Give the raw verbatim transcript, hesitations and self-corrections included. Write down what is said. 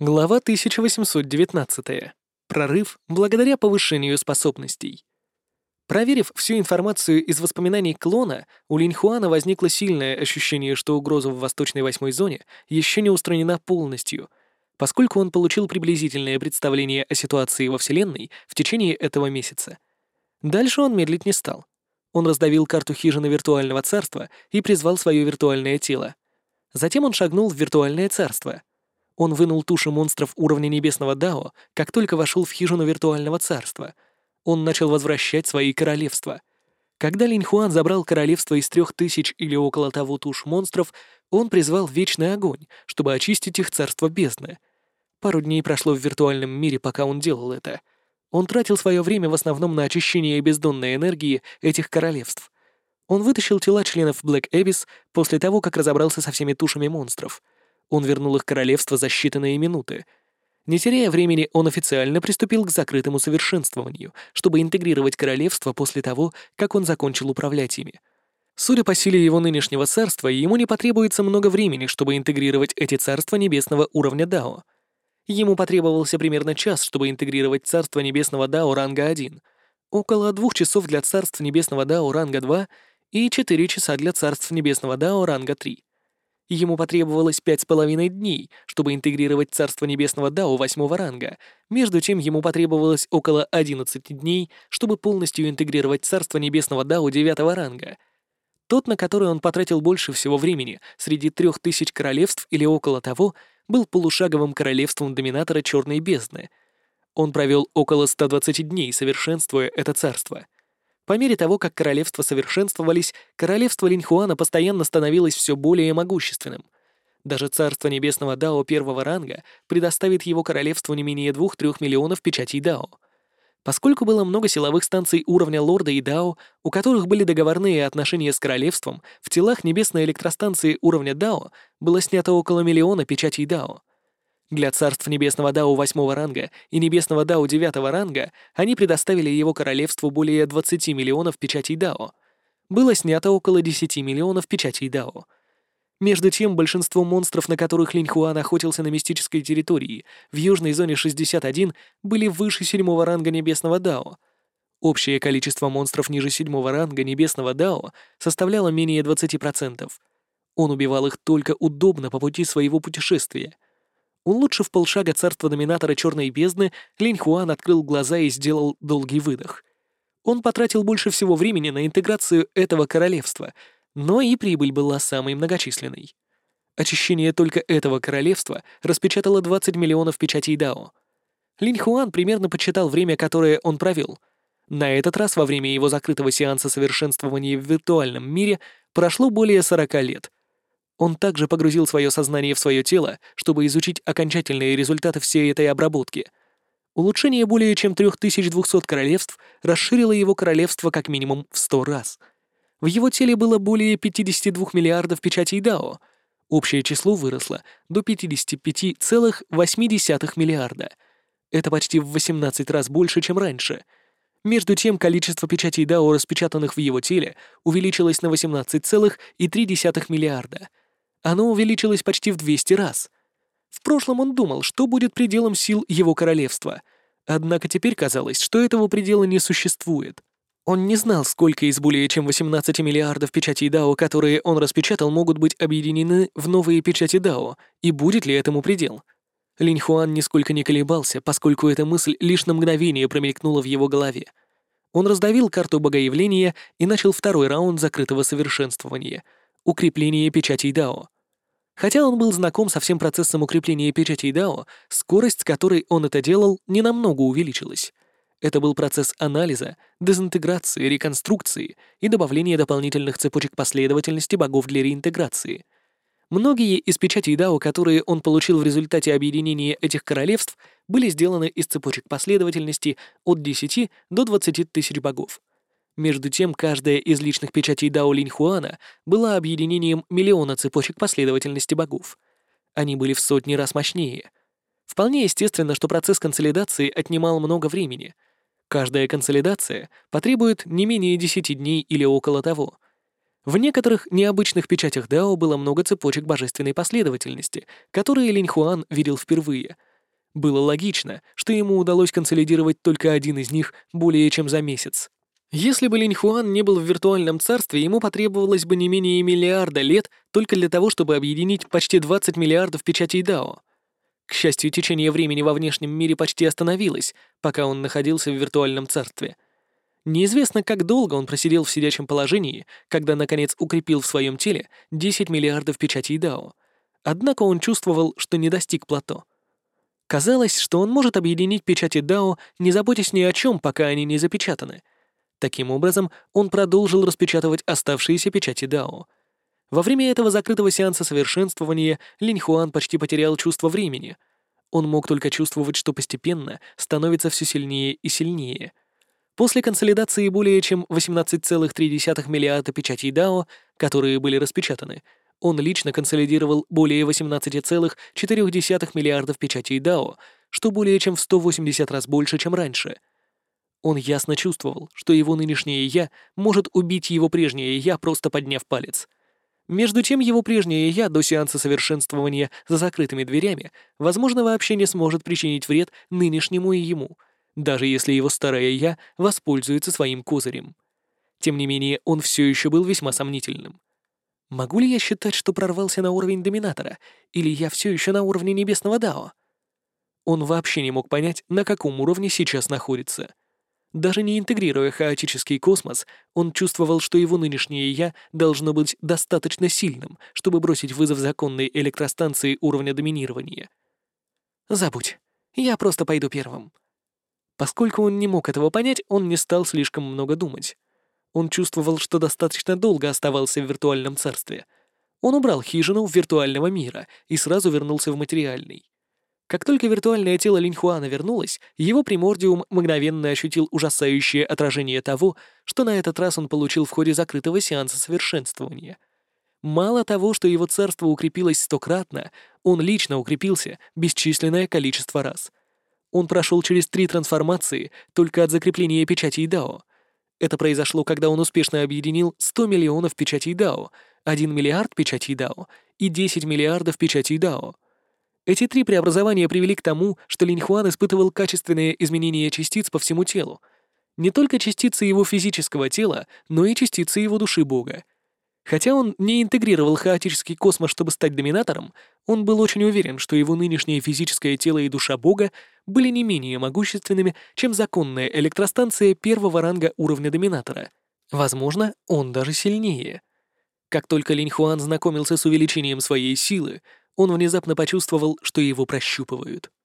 Глава тысяча восемьсот девятнадцать. Прорыв благодаря повышению способностей. Проверив всю информацию из воспоминаний клона, у Линьхуана возникло сильное ощущение, что угроза в Восточной Восьмой Зоне еще не устранена полностью, поскольку он получил приблизительное представление о ситуации во Вселенной в течение этого месяца. Дальше он медлить не стал. Он раздавил карту хижины виртуального царства и призвал свое виртуальное тело. Затем он шагнул в виртуальное царство. Он вынул туши монстров уровня Небесного Дао, как только вошел в хижину виртуального царства. Он начал возвращать свои королевства. Когда Линьхуан забрал королевство из трех тысяч или около того туш монстров, он призвал Вечный Огонь, чтобы очистить их царство бездны. Пару дней прошло в виртуальном мире, пока он делал это. Он тратил свое время в основном на очищение бездонной энергии этих королевств. Он вытащил тела членов Black Abyss после того, как разобрался со всеми тушами монстров. Он вернул их королевство за считанные минуты. Не теряя времени, он официально приступил к закрытому совершенствованию, чтобы интегрировать королевство после того, как он закончил управлять ими. Судя по силе его нынешнего царства, ему не потребуется много времени, чтобы интегрировать эти царства небесного уровня Дао. Ему потребовался примерно час, чтобы интегрировать царство небесного Дао ранга один, около двух часов для царств небесного Дао ранга два и четыре часа для царств небесного Дао ранга три. Ему потребовалось пять с половиной дней, чтобы интегрировать Царство Небесного Дао восьмого ранга, между тем ему потребовалось около одиннадцати дней, чтобы полностью интегрировать Царство Небесного Дао девятого ранга. Тот, на который он потратил больше всего времени среди трех тысяч королевств или около того, был полушаговым королевством Доминатора Черной Бездны. Он провел около ста двадцати дней, совершенствуя это царство. По мере того, как королевства совершенствовались, королевство Линьхуана постоянно становилось все более могущественным. Даже царство небесного Дао первого ранга предоставит его королевству не менее двух-трех миллионов печатей Дао. Поскольку было много силовых станций уровня Лорда и Дао, у которых были договорные отношения с королевством, в телах небесной электростанции уровня Дао было снято около миллиона печатей Дао. Для царств Небесного Дао восьмого ранга и Небесного Дао девятого ранга они предоставили его королевству более двадцати миллионов печатей Дао. Было снято около десяти миллионов печатей Дао. Между тем, большинство монстров, на которых Линьхуан охотился на мистической территории, в южной зоне шестьдесят один, были выше седьмого ранга Небесного Дао. Общее количество монстров ниже седьмого ранга Небесного Дао составляло менее двадцати процентов. Он убивал их только удобно по пути своего путешествия. Улучшив полшага царства Доминатора Черной Бездны, Линьхуан открыл глаза и сделал долгий выдох. Он потратил больше всего времени на интеграцию этого королевства, но и прибыль была самой многочисленной. Очищение только этого королевства распечатало двадцать миллионов печатей Дао. Линьхуан примерно подсчитал время, которое он провел. На этот раз во время его закрытого сеанса совершенствования в виртуальном мире прошло более сорока лет. Он также погрузил свое сознание в свое тело, чтобы изучить окончательные результаты всей этой обработки. Улучшение более чем трёх тысяч двухсот королевств расширило его королевство как минимум в сто раз. В его теле было более пятидесяти двух миллиардов печатей Дао. Общее число выросло до пятидесяти пяти целых восьми десятых миллиарда. Это почти в восемнадцать раз больше, чем раньше. Между тем, количество печатей Дао, распечатанных в его теле, увеличилось на восемнадцать целых три десятых миллиарда. Оно увеличилось почти в двести раз. В прошлом он думал, что будет пределом сил его королевства. Однако теперь казалось, что этого предела не существует. Он не знал, сколько из более чем восемнадцати миллиардов печатей Дао, которые он распечатал, могут быть объединены в новые печати Дао, и будет ли этому предел. Линьхуан нисколько не колебался, поскольку эта мысль лишь на мгновение промелькнула в его голове. Он раздавил карту Богоявления и начал второй раунд закрытого совершенствования — укрепление печатей Дао. Хотя он был знаком со всем процессом укрепления печатей Дао, скорость, с которой он это делал, ненамного увеличилась. Это был процесс анализа, дезинтеграции, реконструкции и добавления дополнительных цепочек последовательности богов для реинтеграции. Многие из печатей Дао, которые он получил в результате объединения этих королевств, были сделаны из цепочек последовательности от десяти до двадцати тысяч богов. Между тем, каждая из личных печатей Дао Линьхуана была объединением миллиона цепочек последовательности богов. Они были в сотни раз мощнее. Вполне естественно, что процесс консолидации отнимал много времени. Каждая консолидация потребует не менее десяти дней или около того. В некоторых необычных печатях Дао было много цепочек божественной последовательности, которые Линьхуан видел впервые, Было логично, что ему удалось консолидировать только один из них более чем за месяц. Если бы Линь Хуан не был в виртуальном царстве, ему потребовалось бы не менее миллиарда лет только для того, чтобы объединить почти двадцать миллиардов печатей Дао. К счастью, течение времени во внешнем мире почти остановилось, пока он находился в виртуальном царстве. Неизвестно, как долго он просидел в сидячем положении, когда, наконец, укрепил в своем теле десять миллиардов печатей Дао. Однако он чувствовал, что не достиг плато. Казалось, что он может объединить печати Дао, не заботясь ни о чем, пока они не запечатаны. Таким образом, он продолжил распечатывать оставшиеся печати Дао. Во время этого закрытого сеанса совершенствования Линь Хуан почти потерял чувство времени. Он мог только чувствовать, что постепенно становится все сильнее и сильнее. После консолидации более чем восемнадцать целых три десятых миллиарда печатей Дао, которые были распечатаны, он лично консолидировал более восемнадцать целых четыре десятых миллиардов печатей Дао, что более чем в сто восемьдесят раз больше, чем раньше. Он ясно чувствовал, что его нынешнее «я» может убить его прежнее «я», просто подняв палец. Между тем, его прежнее «я» до сеанса совершенствования за закрытыми дверями, возможно, вообще не сможет причинить вред нынешнему и ему, даже если его старое «я» воспользуется своим козырем. Тем не менее, он все еще был весьма сомнительным. Могу ли я считать, что прорвался на уровень Доминатора, или я все еще на уровне Небесного Дао? Он вообще не мог понять, на каком уровне сейчас находится. Даже не интегрируя хаотический космос, он чувствовал, что его нынешнее «я» должно быть достаточно сильным, чтобы бросить вызов законной электростанции уровня доминирования. «Забудь. Я просто пойду первым». Поскольку он не мог этого понять, он не стал слишком много думать. Он чувствовал, что достаточно долго оставался в виртуальном царстве. Он убрал хижину в виртуального мира и сразу вернулся в материальный. Как только виртуальное тело Линь Хуана вернулось, его примордиум мгновенно ощутил ужасающее отражение того, что на этот раз он получил в ходе закрытого сеанса совершенствования. Мало того, что его царство укрепилось стократно, он лично укрепился бесчисленное количество раз. Он прошел через три трансформации только от закрепления печатей Дао. Это произошло, когда он успешно объединил сто миллионов печатей Дао, один миллиард печатей Дао и десять миллиардов печатей Дао. Эти три преобразования привели к тому, что Линь Хуан испытывал качественные изменения частиц по всему телу. Не только частицы его физического тела, но и частицы его души Бога. Хотя он не интегрировал хаотический космос, чтобы стать доминатором, он был очень уверен, что его нынешнее физическое тело и душа Бога были не менее могущественными, чем законная электростанция первого ранга уровня доминатора. Возможно, он даже сильнее. Как только Линь Хуан знакомился с увеличением своей силы, он внезапно почувствовал, что его прощупывают.